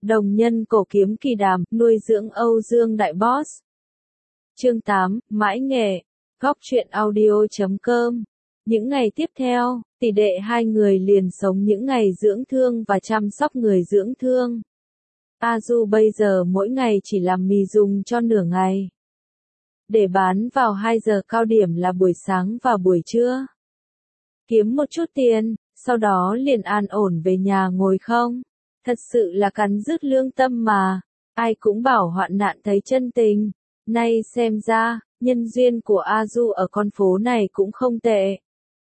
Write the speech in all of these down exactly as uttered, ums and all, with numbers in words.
Đồng nhân cổ kiếm kỳ đàm, nuôi dưỡng Âu Dương đại boss. Chương tám, mãi nghệ. Góc truyện audio chấm com. Những ngày tiếp theo, tỷ đệ hai người liền sống những ngày dưỡng thương và chăm sóc người dưỡng thương. A Du bây giờ mỗi ngày chỉ làm mì dùng cho nửa ngày, để bán vào hai giờ cao điểm là buổi sáng và buổi trưa. Kiếm một chút tiền, sau đó liền an ổn về nhà ngồi không. Thật sự là cắn rứt lương tâm mà. Ai cũng bảo hoạn nạn thấy chân tình. Nay xem ra, nhân duyên của A Du ở con phố này cũng không tệ.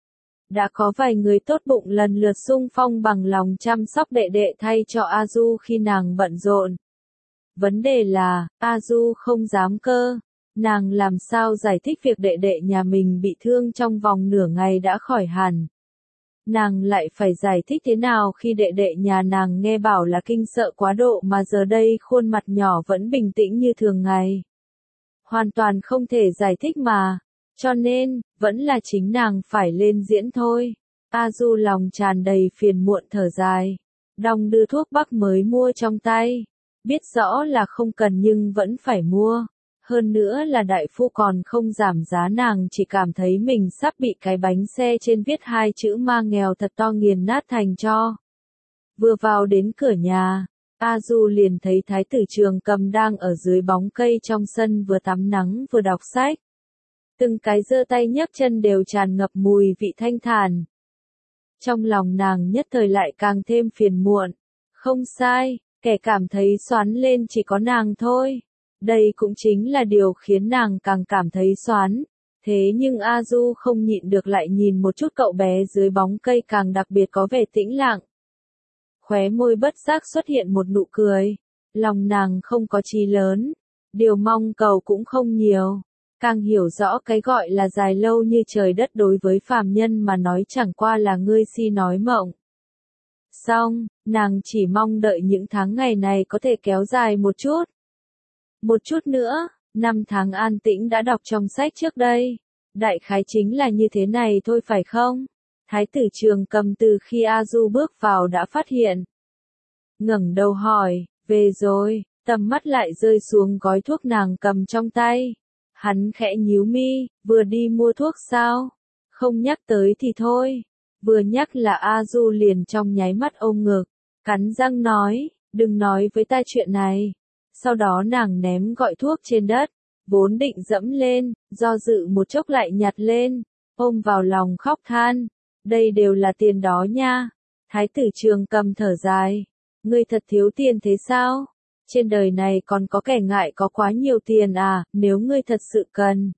Đã có vài người tốt bụng lần lượt xung phong bằng lòng chăm sóc đệ đệ thay cho A Du khi nàng bận rộn. Vấn đề là, A Du không dám cơ. Nàng làm sao giải thích việc đệ đệ nhà mình bị thương trong vòng nửa ngày đã khỏi hẳn. Nàng lại phải giải thích thế nào khi đệ đệ nhà nàng nghe bảo là kinh sợ quá độ mà giờ đây khuôn mặt nhỏ vẫn bình tĩnh như thường ngày. Hoàn toàn không thể giải thích mà. Cho nên, vẫn là chính nàng phải lên diễn thôi. A Du lòng tràn đầy phiền muộn thở dài. Đong đưa thuốc bắc mới mua trong tay. Biết rõ là không cần nhưng vẫn phải mua. Hơn nữa là đại phu còn không giảm giá, nàng chỉ cảm thấy mình sắp bị cái bánh xe trên viết hai chữ ma nghèo thật to nghiền nát thành tro. Vừa vào đến cửa nhà, A Du liền thấy Thái tử Trường Cầm đang ở dưới bóng cây trong sân vừa tắm nắng vừa đọc sách. Từng cái giơ tay nhấc chân đều tràn ngập mùi vị thanh thản. Trong lòng nàng nhất thời lại càng thêm phiền muộn. Không sai, kẻ cảm thấy xoắn lên chỉ có nàng thôi. Đây cũng chính là điều khiến nàng càng cảm thấy xoắn. Thế nhưng A Du không nhịn được lại nhìn một chút cậu bé dưới bóng cây càng đặc biệt có vẻ tĩnh lặng. Khóe môi bất giác xuất hiện một nụ cười. Lòng nàng không có chí lớn. Điều mong cầu cũng không nhiều. Càng hiểu rõ cái gọi là dài lâu như trời đất đối với phàm nhân mà nói chẳng qua là ngươi si nói mộng. Xong, nàng chỉ mong đợi những tháng ngày này có thể kéo dài một chút. Một chút nữa, năm tháng an tĩnh đã đọc trong sách trước đây. Đại khái chính là như thế này thôi phải không? Thái tử Trường Cầm từ khi A Du bước vào đã phát hiện. Ngẩng đầu hỏi, về rồi, tầm mắt lại rơi xuống gói thuốc nàng cầm trong tay. Hắn khẽ nhíu mi, vừa đi mua thuốc sao? Không nhắc tới thì thôi. Vừa nhắc là A Du liền trong nháy mắt ôm ngực, cắn răng nói, đừng nói với ta chuyện này. Sau đó nàng ném gọi thuốc trên đất, vốn định dẫm lên, do dự một chốc lại nhặt lên, ôm vào lòng khóc than. Đây đều là tiền đó nha. Thái tử Trường Cầm thở dài. Ngươi thật thiếu tiền thế sao? Trên đời này còn có kẻ ngại có quá nhiều tiền à, nếu ngươi thật sự cần.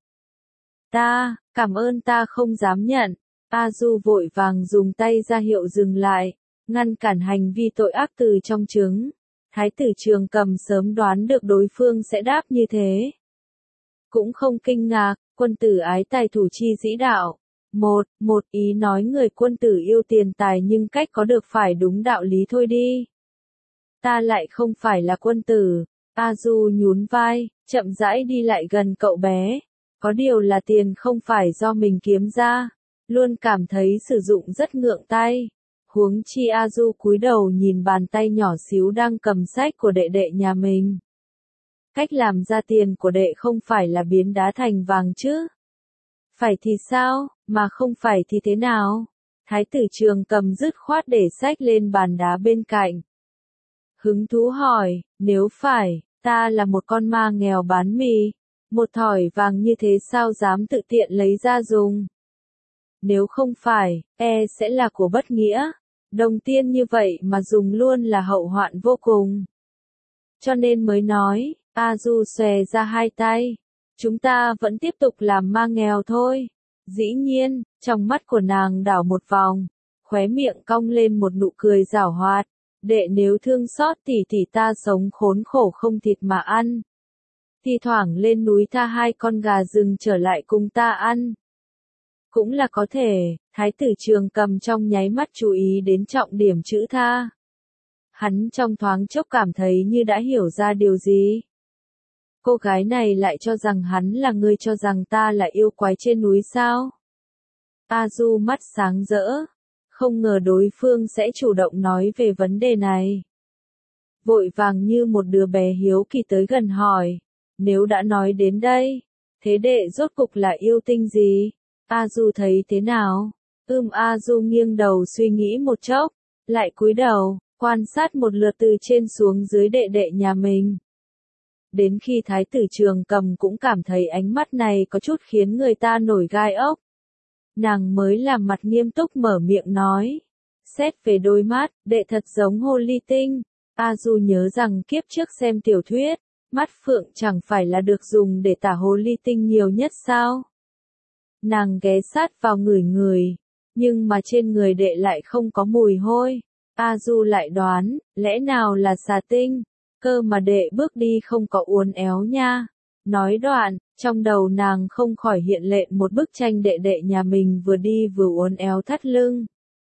Ta, cảm ơn ta không dám nhận. A Du vội vàng dùng tay ra hiệu dừng lại, ngăn cản hành vi tội ác từ trong trứng. Thái tử Trường Cầm sớm đoán được đối phương sẽ đáp như thế. Cũng không kinh ngạc, quân tử ái tài thủ chi dĩ đạo. Một, một ý nói người quân tử yêu tiền tài nhưng cách có được phải đúng đạo lý thôi đi. Ta lại không phải là quân tử. A Du nhún vai, chậm rãi đi lại gần cậu bé. Có điều là tiền không phải do mình kiếm ra. Luôn cảm thấy sử dụng rất ngượng tay. Huống chi A Du cúi đầu nhìn bàn tay nhỏ xíu đang cầm sách của đệ đệ nhà mình. Cách làm ra tiền của đệ không phải là biến đá thành vàng chứ. Phải thì sao, mà không phải thì thế nào? Thái tử Trường Cầm dứt khoát để sách lên bàn đá bên cạnh. Hứng thú hỏi, nếu phải, ta là một con ma nghèo bán mì, một thỏi vàng như thế sao dám tự tiện lấy ra dùng? Nếu không phải, e sẽ là của bất nghĩa. Đồng tiền như vậy mà dùng luôn là hậu hoạn vô cùng. Cho nên mới nói, A Du xòe ra hai tay. Chúng ta vẫn tiếp tục làm ma nghèo thôi. Dĩ nhiên, trong mắt của nàng đảo một vòng, khóe miệng cong lên một nụ cười giảo hoạt. Đệ nếu thương xót tỷ tỷ ta sống khốn khổ không thịt mà ăn. Thì thoảng lên núi tha hai con gà rừng trở lại cùng ta ăn. Cũng là có thể. Thái tử Trường Cầm trong nháy mắt chú ý đến trọng điểm chữ tha. Hắn trong thoáng chốc cảm thấy như đã hiểu ra điều gì. Cô gái này lại cho rằng hắn là người cho rằng ta là yêu quái trên núi sao? A Du mắt sáng rỡ. Không ngờ đối phương sẽ chủ động nói về vấn đề này. vội vàng như một đứa bé hiếu kỳ tới gần hỏi. Nếu đã nói đến đây, thế đệ rốt cục là yêu tinh gì? A Du thấy thế nào? Ưm A Du nghiêng đầu suy nghĩ một chốc, lại cúi đầu, quan sát một lượt từ trên xuống dưới đệ đệ nhà mình. Đến khi Thái tử Trường Cầm cũng cảm thấy ánh mắt này có chút khiến người ta nổi gai ốc. Nàng mới làm mặt nghiêm túc mở miệng nói. Xét về đôi mắt, đệ thật giống hồ ly tinh. A Du nhớ rằng kiếp trước xem tiểu thuyết, mắt phượng chẳng phải là được dùng để tả hồ ly tinh nhiều nhất sao? Nàng ghé sát vào người người, nhưng mà trên người đệ lại không có mùi hôi. A Du lại đoán, lẽ nào là xà tinh? Cơ mà đệ bước đi không có uốn éo nha. Nói đoạn, trong đầu nàng không khỏi hiện lên một bức tranh đệ đệ nhà mình vừa đi vừa uốn éo thắt lưng.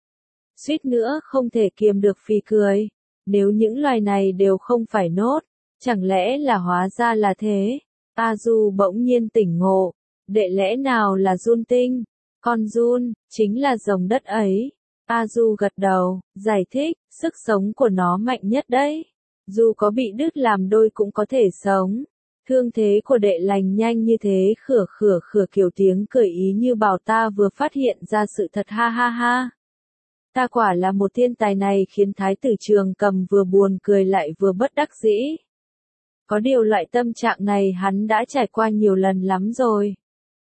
Suýt nữa không thể kiềm được phì cười. Nếu những loài này đều không phải nốt, chẳng lẽ là hóa ra là thế? A Du bỗng nhiên tỉnh ngộ, đệ lẽ nào là giun tinh? Con giun, chính là rồng đất ấy. A Du gật đầu, giải thích, sức sống của nó mạnh nhất đấy. Dù có bị đứt làm đôi cũng có thể sống. Thương thế của đệ lành nhanh như thế, khửa khửa khửa kiểu tiếng cười ý như bảo ta vừa phát hiện ra sự thật, ha ha ha. Ta quả là một thiên tài này, khiến Thái tử Trường Cầm vừa buồn cười lại vừa bất đắc dĩ. Có điều loại tâm trạng này hắn đã trải qua nhiều lần lắm rồi.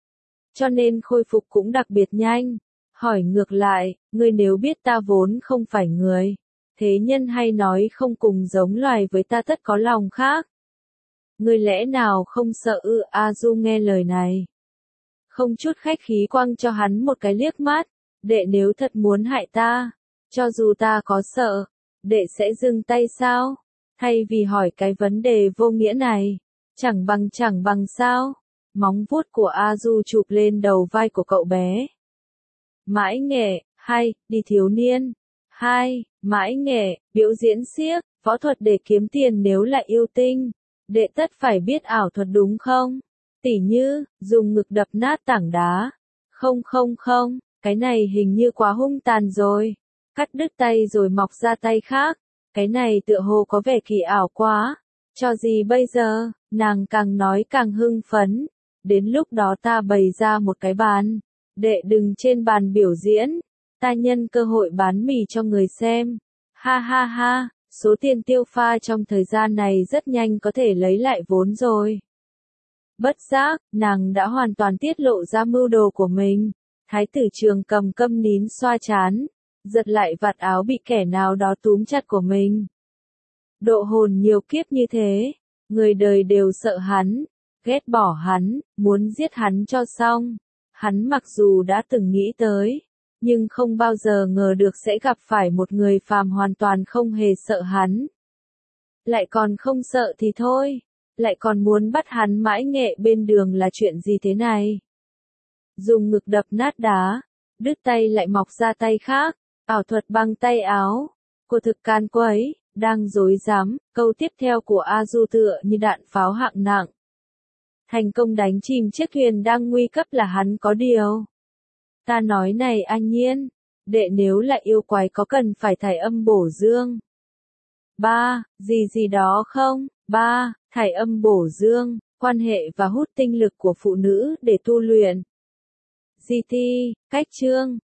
Cho nên khôi phục cũng đặc biệt nhanh. Hỏi ngược lại, ngươi nếu biết ta vốn không phải người, thế nhân hay nói không cùng giống loài với ta tất có lòng khác. Ngươi lẽ nào không sợ ư? A Du nghe lời này, không chút khách khí quăng cho hắn một cái liếc mắt. Đệ nếu thật muốn hại ta, cho dù ta có sợ, đệ sẽ dừng tay sao? Thay vì hỏi cái vấn đề vô nghĩa này, chẳng bằng chẳng bằng sao? Móng vuốt của A Du chụp lên đầu vai của cậu bé. Mãi nghệ, hay, đi thiếu niên. Hai, mãi nghệ, biểu diễn xiếc, võ thuật để kiếm tiền nếu là yêu tinh. Đệ tất phải biết ảo thuật đúng không? Tỉ như, dùng ngực đập nát tảng đá. Không không không, cái này hình như quá hung tàn rồi. Cắt đứt tay rồi mọc ra tay khác. Cái này tựa hồ có vẻ kỳ ảo quá. Cho gì bây giờ, nàng càng nói càng hưng phấn. Đến lúc đó ta bày ra một cái bàn. Đệ đừng trên bàn biểu diễn. Ta nhân cơ hội bán mì cho người xem. Ha ha ha, số tiền tiêu pha trong thời gian này rất nhanh có thể lấy lại vốn rồi. Bất giác, nàng đã hoàn toàn tiết lộ ra mưu đồ của mình. Thái tử Trường Cầm câm nín xoa trán, giật lại vạt áo bị kẻ nào đó túm chặt của mình. Độ hồn nhiều kiếp như thế, người đời đều sợ hắn, ghét bỏ hắn, muốn giết hắn cho xong. Hắn mặc dù đã từng nghĩ tới, nhưng không bao giờ ngờ được sẽ gặp phải một người phàm hoàn toàn không hề sợ hắn. Lại còn không sợ thì thôi, lại còn muốn bắt hắn mãi nghệ bên đường là chuyện gì thế này? Dùng ngực đập nát đá, đứt tay lại mọc ra tay khác, ảo thuật băng tay áo, của thực can quấy, đang dối dám, câu tiếp theo của A Du tựa như đạn pháo hạng nặng. Thành công đánh chìm chiếc thuyền đang nguy cấp là hắn có điều. Ta nói này anh Nhiên, đệ nếu là yêu quái có cần phải thải âm bổ dương? Ba, gì gì đó không? Ba, thải âm bổ dương, quan hệ và hút tinh lực của phụ nữ để tu luyện. giê tê, cách chương.